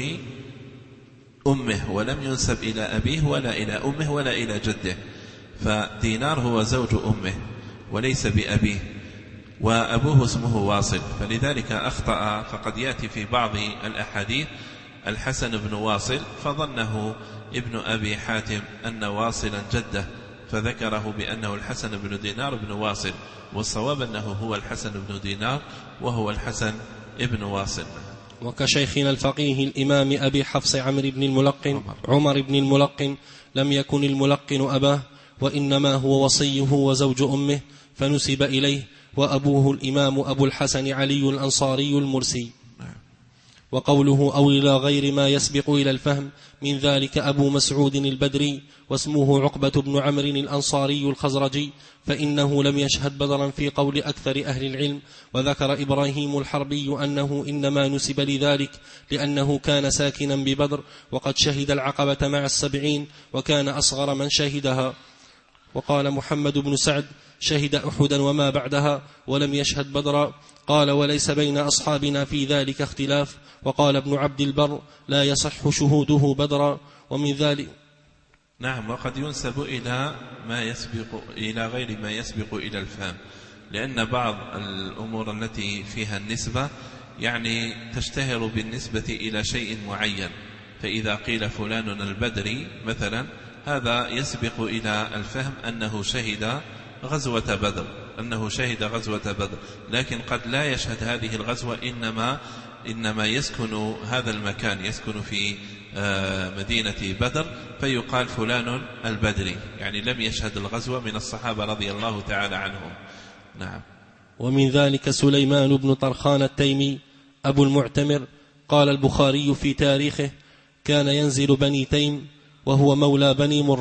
A: أمه ولم ينسب إلى أبيه ولا إلى أمه ولا إلى جده، فدينار هو زوج أمه وليس بأبيه، وأبوه اسمه واصل، فلذلك أخطأ. فقد يأتي في بعض الأحاديث الحسن بن واصل فظنه ابن أبي حاتم أن واصلا جده فذكره بأنه الحسن بن دينار بن واصل، والصواب أنه هو الحسن بن دينار وهو الحسن ابن واصل.
B: وكشيخنا الفقيه الإمام أبي حفص عمرو بن الملقن عمر بن الملقن لم يكن الملقن أباه، وإنما هو وصيه وزوج أمه فنسب إليه، وأبوه الإمام أبو الحسن علي الأنصاري المرسي. وقوله أو إلى غير ما يسبق إلى الفهم من ذلك أبو مسعود البدري، واسمه عقبة بن عمرو الأنصاري الخزرجي، فإنه لم يشهد بدرا في قول أكثر أهل العلم. وذكر إبراهيم الحربي أنه إنما نسب لذلك لأنه كان ساكنا ببدر وقد شهد العقبة مع السبعين وكان أصغر من شهدها. وقال محمد بن سعد شهد أحدا وما بعدها ولم يشهد بدرا. قال وليس بين أصحابنا في ذلك اختلاف. وقال ابن عبد البر لا يصح شهوده بدرا. ومن ذلك
A: نعم. وقد ينسب إلى ما يسبق إلى غير ما يسبق إلى الفهم، لأن بعض الأمور التي فيها النسبة يعني تشتهر بالنسبة إلى شيء معين، فإذا قيل فلان البدري مثلا هذا يسبق إلى الفهم أنه شهد غزوة بدر أنه شهد غزوة بدر لكن قد لا يشهد هذه الغزوة، إنما إنما يسكن هذا المكان، يسكن في مدينة بدر، فيقال فلان البدري، يعني لم يشهد الغزوة من الصحابة رضي الله تعالى عنهم. نعم.
B: ومن ذلك سليمان بن طرخان التيمي أبو المعتمر. قال البخاري في تاريخه كان ينزل بني تيم وهو مولى بني مرة.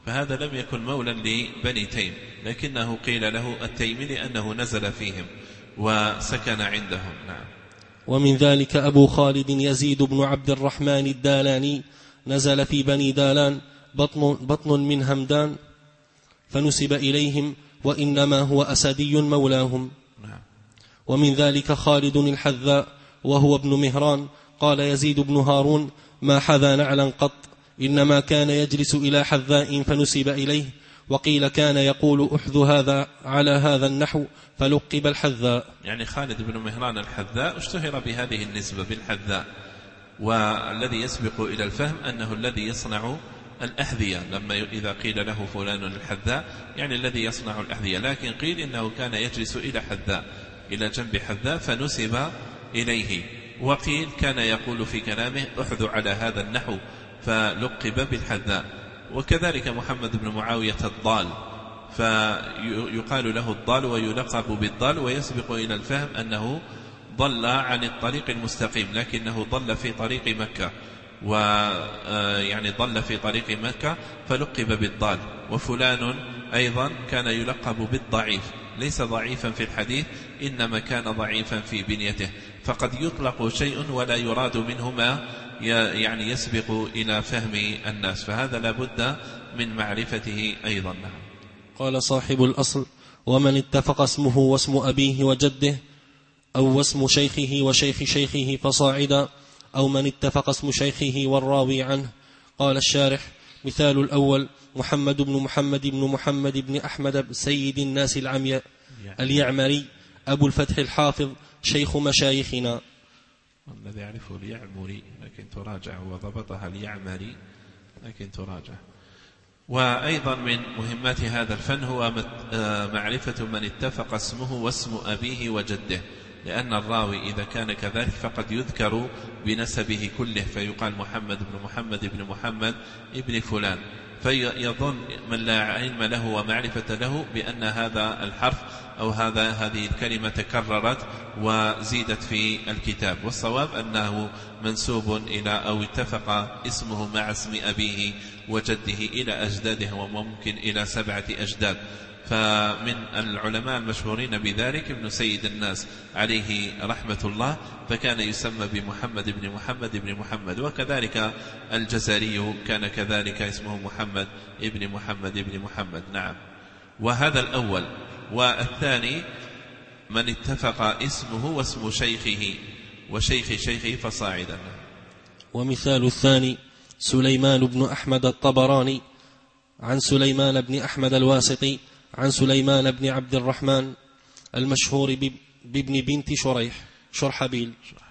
A: فهذا لم يكن مولا لبني تيم، لكنه قيل له التيمي لأنه نزل فيهم وسكن عندهم. نعم.
B: ومن ذلك أبو خالد يزيد بن عبد الرحمن الدالاني نزل في بني دالان بطن, بطن من همدان فنسب إليهم، وإنما هو أسدي مولاهم.
A: نعم.
B: ومن ذلك خالد الحذاء وهو ابن مهران قال يزيد بن هارون ما حذا نعلا قط، إنما كان يجلس إلى حذاء فنسب إليه، وقيل كان يقول أحذ هذا على هذا النحو فلقب الحذاء.
A: يعني خالد بن مهران الحذاء اشتهر بهذه النسبة بالحذاء، والذي يسبق إلى الفهم أنه الذي يصنع الأحذية، لما إذا قيل له فلان الحذاء يعني الذي يصنع الأحذية، لكن قيل إنه كان يجلس إلى حذاء إلى جنب حذاء فنسب إليه، وقيل كان يقول في كلامه أحذ على هذا النحو فلقب بالحذاء. وكذلك محمد بن معاوية الضال، فيقال له الضال ويلقب بالضال، ويسبق إلى الفهم أنه ضل عن الطريق المستقيم، لكنه ضل في طريق مكة، ويعني ضل في طريق مكة فلقب بالضال. وفلان أيضا كان يلقب بالضعيف، ليس ضعيفا في الحديث إنما كان ضعيفا في بنيته، فقد يطلق شيء ولا يراد منه ما يعني يسبق إلى فهم الناس، فهذا لابد من معرفته أيضا.
B: قال صاحب الأصل ومن اتفق اسمه واسم أبيه وجده أو واسم شيخه وشيخ شيخه فصاعدا، أو من اتفق اسم شيخه والراوي عنه. قال الشارح مثال الأول محمد بن محمد بن محمد بن أحمد سيد الناس العمي اليعمري أبو الفتح الحافظ شيخ مشايخنا.
A: الذي يعرفه اليعمري لكن تراجع، وضبطها اليعمري لكن تراجع. وأيضا من مهمات هذا الفن هو معرفة من اتفق اسمه واسم أبيه وجده، لأن الراوي إذا كان كذلك فقد يذكر بنسبه كله، فيقال محمد بن محمد بن محمد ابن فلان، فيظن من لا علم له ومعرفة له بأن هذا الحرف أو هذا هذه الكلمة تكررت وزيدت في الكتاب، والصواب أنه منسوب إلى أو اتفق اسمه مع اسم أبيه وجده إلى أجداده، وممكن إلى سبعة أجداد. فمن العلماء المشهورين بذلك ابن سيد الناس عليه رحمة الله، فكان يسمى بمحمد بن محمد بن محمد، وكذلك الجزري كان كذلك اسمه محمد بن محمد بن محمد. نعم. وهذا الأول. والثاني من اتفق اسمه واسم شيخه وشيخ شيخه فصاعدا.
B: ومثال الثاني سليمان بن أحمد الطبراني عن سليمان بن أحمد الواسطي عن سليمان بن عبد الرحمن المشهور بابن بنت شريح شرحبيل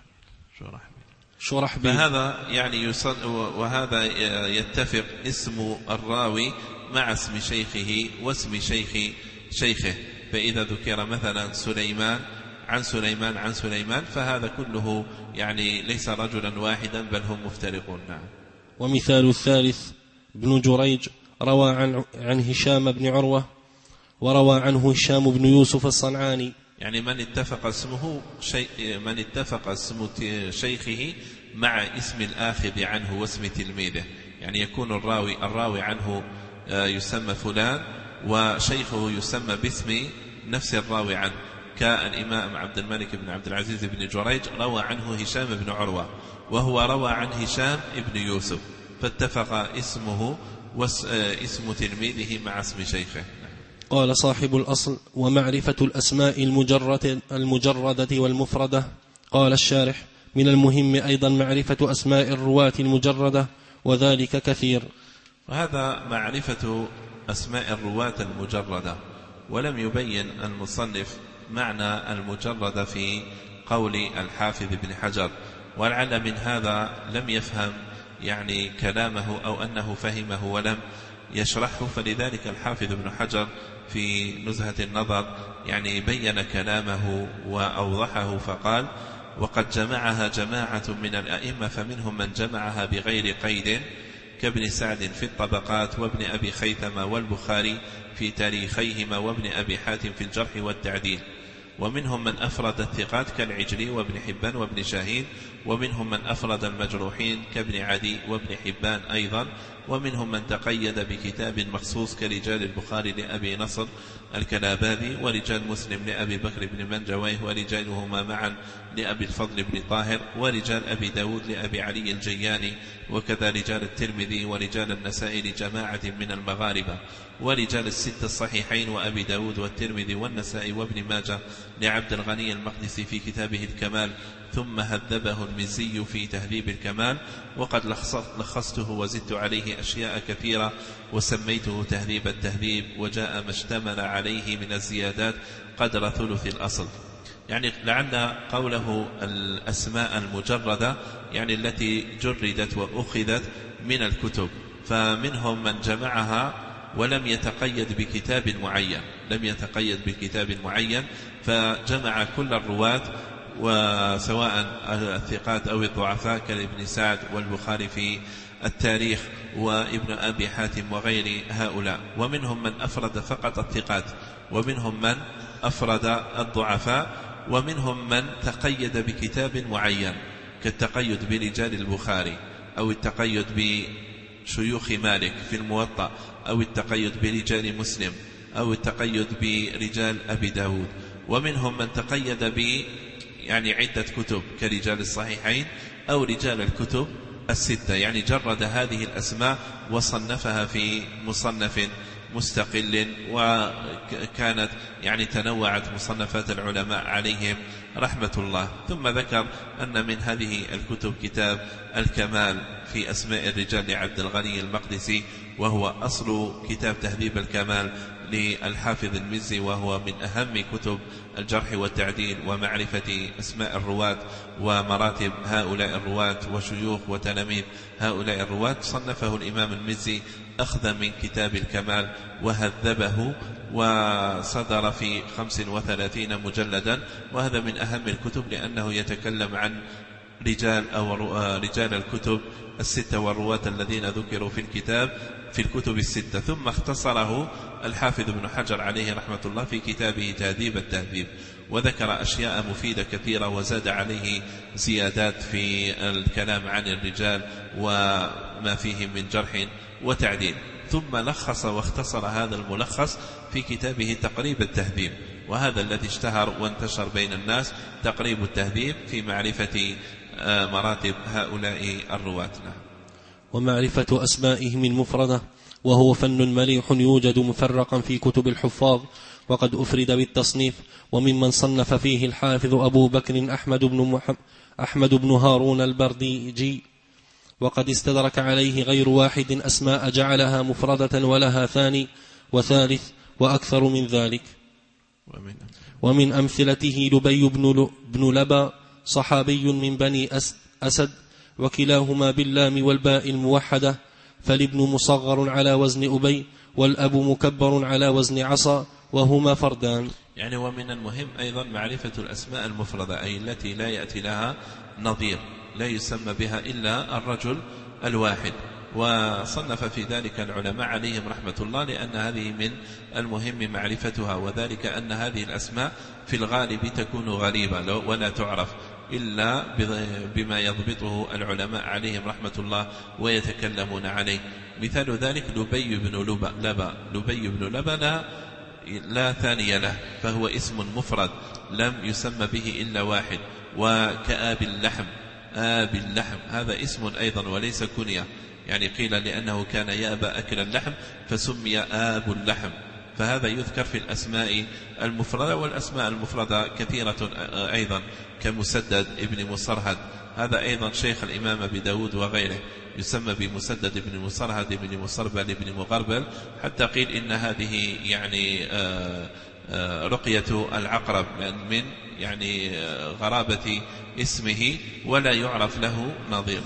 B: شرحبيل.
A: فهذا يعني يصد، وهذا يتفق اسم الراوي مع اسم شيخه واسم شيخ شيخه، فإذا ذكر مثلا سليمان عن سليمان عن سليمان فهذا كله يعني ليس رجلا واحدا بل هم مفترقون. نعم.
B: ومثال الثالث ابن جريج روى عن, عن هشام بن عروة وروى عنه هشام بن يوسف الصنعاني،
A: يعني من اتفق اسمه شيء من اتفق اسم شيخه مع اسم الآخذ عنه واسم تلميذه، يعني يكون الراوي الراوي عنه يسمى فلان وشيخه يسمى باسم نفس الراوي عنه، كالإمام عبد الملك بن عبد العزيز بن جريج روى عنه هشام بن عروة وهو روى عن هشام بن يوسف، فاتفق اسمه واسم تلميذه مع اسم شيخه.
B: قال صاحب الأصل ومعرفة الأسماء المجردة, المجردة والمفردة. قال الشارح من المهم أيضا معرفة أسماء الرواة المجردة، وذلك كثير.
A: وهذا معرفة أسماء الرواة المجردة، ولم يبين المصنف معنى المجردة في قول الحافظ بن حجر، ولعل من هذا لم يفهم يعني كلامه أو أنه فهمه ولم يشرحه، فلذلك الحافظ بن حجر في نزهة النظر يعني بين كلامه وأوضحه فقال وقد جمعها جماعة من الأئمة، فمنهم من جمعها بغير قيد كابن سعد في الطبقات وابن أبي خيثمة والبخاري في تاريخيهما وابن أبي حاتم في الجرح والتعديل، ومنهم من أفرد الثقات كالعجلي وابن حبان وابن شاهين، ومنهم من أفرد المجروحين كابن عدي وابن حبان أيضا، ومنهم من تقيد بكتاب مخصوص كرجال البخاري لأبي نصر الكلاباذي، ورجال مسلم لأبي بكر بن منجويه، ورجالهما معا لأبي الفضل بن طاهر، ورجال أبي داود لأبي علي الجياني، وكذا رجال الترمذي ورجال النسائي لجماعة من المغاربة، ورجال الست الصحيحين وأبي داود والترمذي والنسائي وابن ماجه لعبد الغني المقدسي في كتابه الكمال، ثم هذبه المزي في تهذيب الكمال. وقد لخصته وزدت عليه أشياء كثيرة وسميته تهذيب التهذيب، وجاء ما اشتمل عليه من الزيادات قدر ثلث الأصل. يعني لعل قوله الأسماء المجردة يعني التي جردت وأخذت من الكتب، فمنهم من جمعها ولم يتقيد بكتاب معين، لم يتقيد بكتاب معين فجمع كل الرواة وسواء الثقات أو الضعفاء كابن سعد والبخاري في التاريخ وابن أبي حاتم وغير هؤلاء. ومنهم من أفرد فقط الثقات، ومنهم من أفرد الضعفاء، ومنهم من تقيد بكتاب معين كالتقيد برجال البخاري، أو التقيد بشيوخ مالك في الموطأ، أو التقيد برجال مسلم، أو التقيد برجال أبي داود. ومنهم من تقيد ب يعني عدة كتب كرجال الصحيحين أو رجال الكتب الستة، يعني جرد هذه الأسماء وصنفها في مصنف مستقل، وكانت يعني تنوعت مصنفات العلماء عليهم رحمة الله. ثم ذكر أن من هذه الكتب كتاب الكمال في أسماء الرجال لعبد الغني المقدسي، وهو أصل كتاب تهذيب الكمال للحافظ المزي، وهو من أهم كتب الجرح والتعديل ومعرفة أسماء الرواة ومراتب هؤلاء الرواة وشيوخ وتلاميذ هؤلاء الرواة. صنفه الإمام المزي أخذ من كتاب الكمال وهذبه، وصدر في خمس وثلاثين مجلدا، وهذا من أهم الكتب لأنه يتكلم عن رجال أو رجال الكتب الستة والرواة الذين ذكروا في الكتاب في الكتب الستة. ثم اختصره الحافظ ابن حجر عليه رحمة الله في كتابه تهذيب التهذيب، وذكر أشياء مفيدة كثيرة، وزاد عليه زيادات في الكلام عن الرجال وما فيه من جرح وتعديل. ثم لخص واختصر هذا الملخص في كتابه تقريب التهذيب، وهذا الذي اشتهر وانتشر بين الناس، تقريب التهذيب في معرفة مراتب هؤلاء الرواة.
B: ومعرفة أسمائهم المفردة، وهو فن مليح يوجد مفرقا في كتب الحفاظ، وقد أفرد بالتصنيف. وممن صنف فيه الحافظ أبو بكر أحمد بن, محمد أحمد بن هارون البرديجي، وقد استدرك عليه غير واحد أسماء جعلها مفردة ولها ثاني وثالث وأكثر من ذلك. ومن أمثلته لبي بن لبى صحابي من بني أسد، وكلاهما باللام والباء الموحدة، فالابن مصغر على وزن أبي، والأب مكبر على وزن عصا، وهما فردان.
A: يعني ومن المهم أيضا معرفة الأسماء المفردة، أي التي لا يأتي لها نظير، لا يسمى بها إلا الرجل الواحد. وصنف في ذلك العلماء عليهم رحمة الله، لأن هذه من المهم معرفتها، وذلك أن هذه الأسماء في الغالب تكون غريبة ولا تعرف إلا بما يضبطه العلماء عليهم رحمة الله ويتكلمون عليه. مثال ذلك لبي بن لبى. لبي بن لبى لا, لا ثاني له، فهو اسم مفرد لم يسمى به إلا واحد. وكآب اللحم، آب اللحم هذا اسم أيضا وليس كنية، يعني قيل لأنه كان يأبى أكل اللحم فسمي آب اللحم، فهذا يذكر في الأسماء المفردة. والأسماء المفردة كثيرة أيضا كمسدد ابن مصرهد، هذا أيضا شيخ الإمام أبي داود وغيره، يسمى بمسدد ابن مصرهد ابن مصربل ابن مغربل، حتى قيل إن هذه يعني آآ آآ رقية العقرب من يعني غرابة اسمه ولا يعرف له نظير.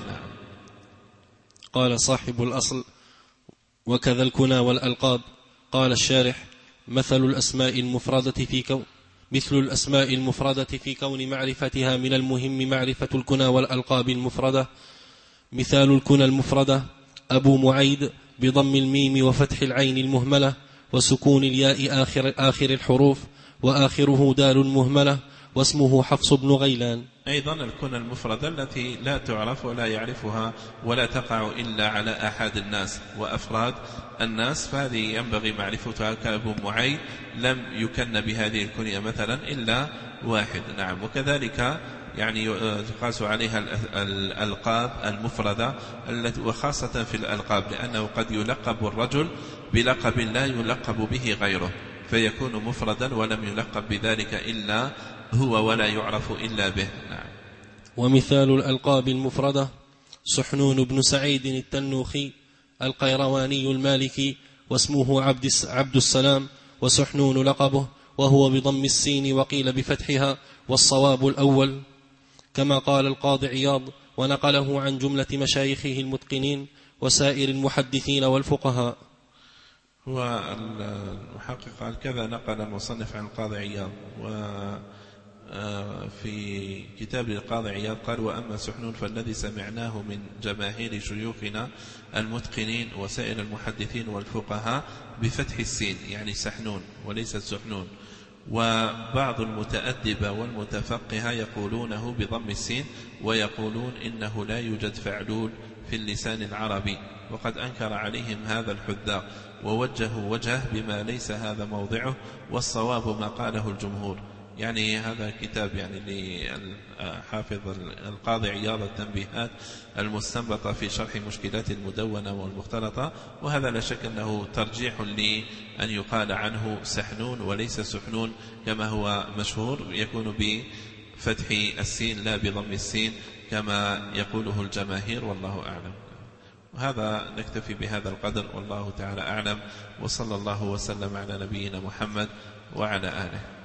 B: قال صاحب الأصل: وكذا الكنى والألقاب. قال الشارح: مثل الأسماء المفردة في كون مثل الأسماء المفردة في كون معرفتها من المهم معرفة الكنى والألقاب المفردة. مثال الكنى المفردة: أبو معيد بضم الميم وفتح العين المهملة وسكون الياء آخر, آخر الحروف، وآخره دال مهملة واسمه حفص بن غيلان.
A: أيضا الكنى المفردة التي لا تعرف ولا يعرفها ولا تقع إلا على أحد الناس وأفراد الناس، فهذه ينبغي معرفتها، كأبو معيد لم يكن بهذه الكنية مثلا إلا واحد. نعم. وكذلك يعني يقاس عليها الألقاب المفردة وخاصة في الألقاب، لأنه قد يلقب الرجل بلقب لا يلقب به غيره فيكون مفردا ولم يلقب بذلك إلا هو ولا يعرف إلا به. نعم.
B: ومثال الألقاب المفردة سحنون بن سعيد التنوخي القيرواني المالكي واسمه عبد السلام، وسحنون لقبه، وهو بضم السين وقيل بفتحها، والصواب الأول كما قال القاضي عياض، ونقله عن جملة مشايخه المتقنين وسائر المحدثين والفقهاء.
A: هو المحقق قال كذا نقل مصنف عن القاضي عياض، وفي كتاب القاضي عياض قال: وأما سحنون فالذي سمعناه من جماهير شيوخنا المتقنين وسائر المحدثين والفقهاء بفتح السين، يعني سحنون وليس سحنون. وبعض المتأدبة والمتفقهة يقولونه بضم السين، ويقولون إنه لا يوجد فعلول في اللسان العربي، وقد أنكر عليهم هذا الحذاق ووجهوا وجهه بما ليس هذا موضعه، والصواب ما قاله الجمهور. يعني هذا كتاب يعني لحافظ القاضي عياض التنبيهات المستنبطة في شرح مشكلات المدونة والمختلطة، وهذا لا شك أنه ترجيح لأن يقال عنه سحنون وليس سحنون كما هو مشهور، يكون بفتح السين لا بضم السين كما يقوله الجماهير، والله أعلم. وهذا نكتفي بهذا القدر، والله تعالى أعلم، وصلى الله وسلم على نبينا محمد وعلى آله.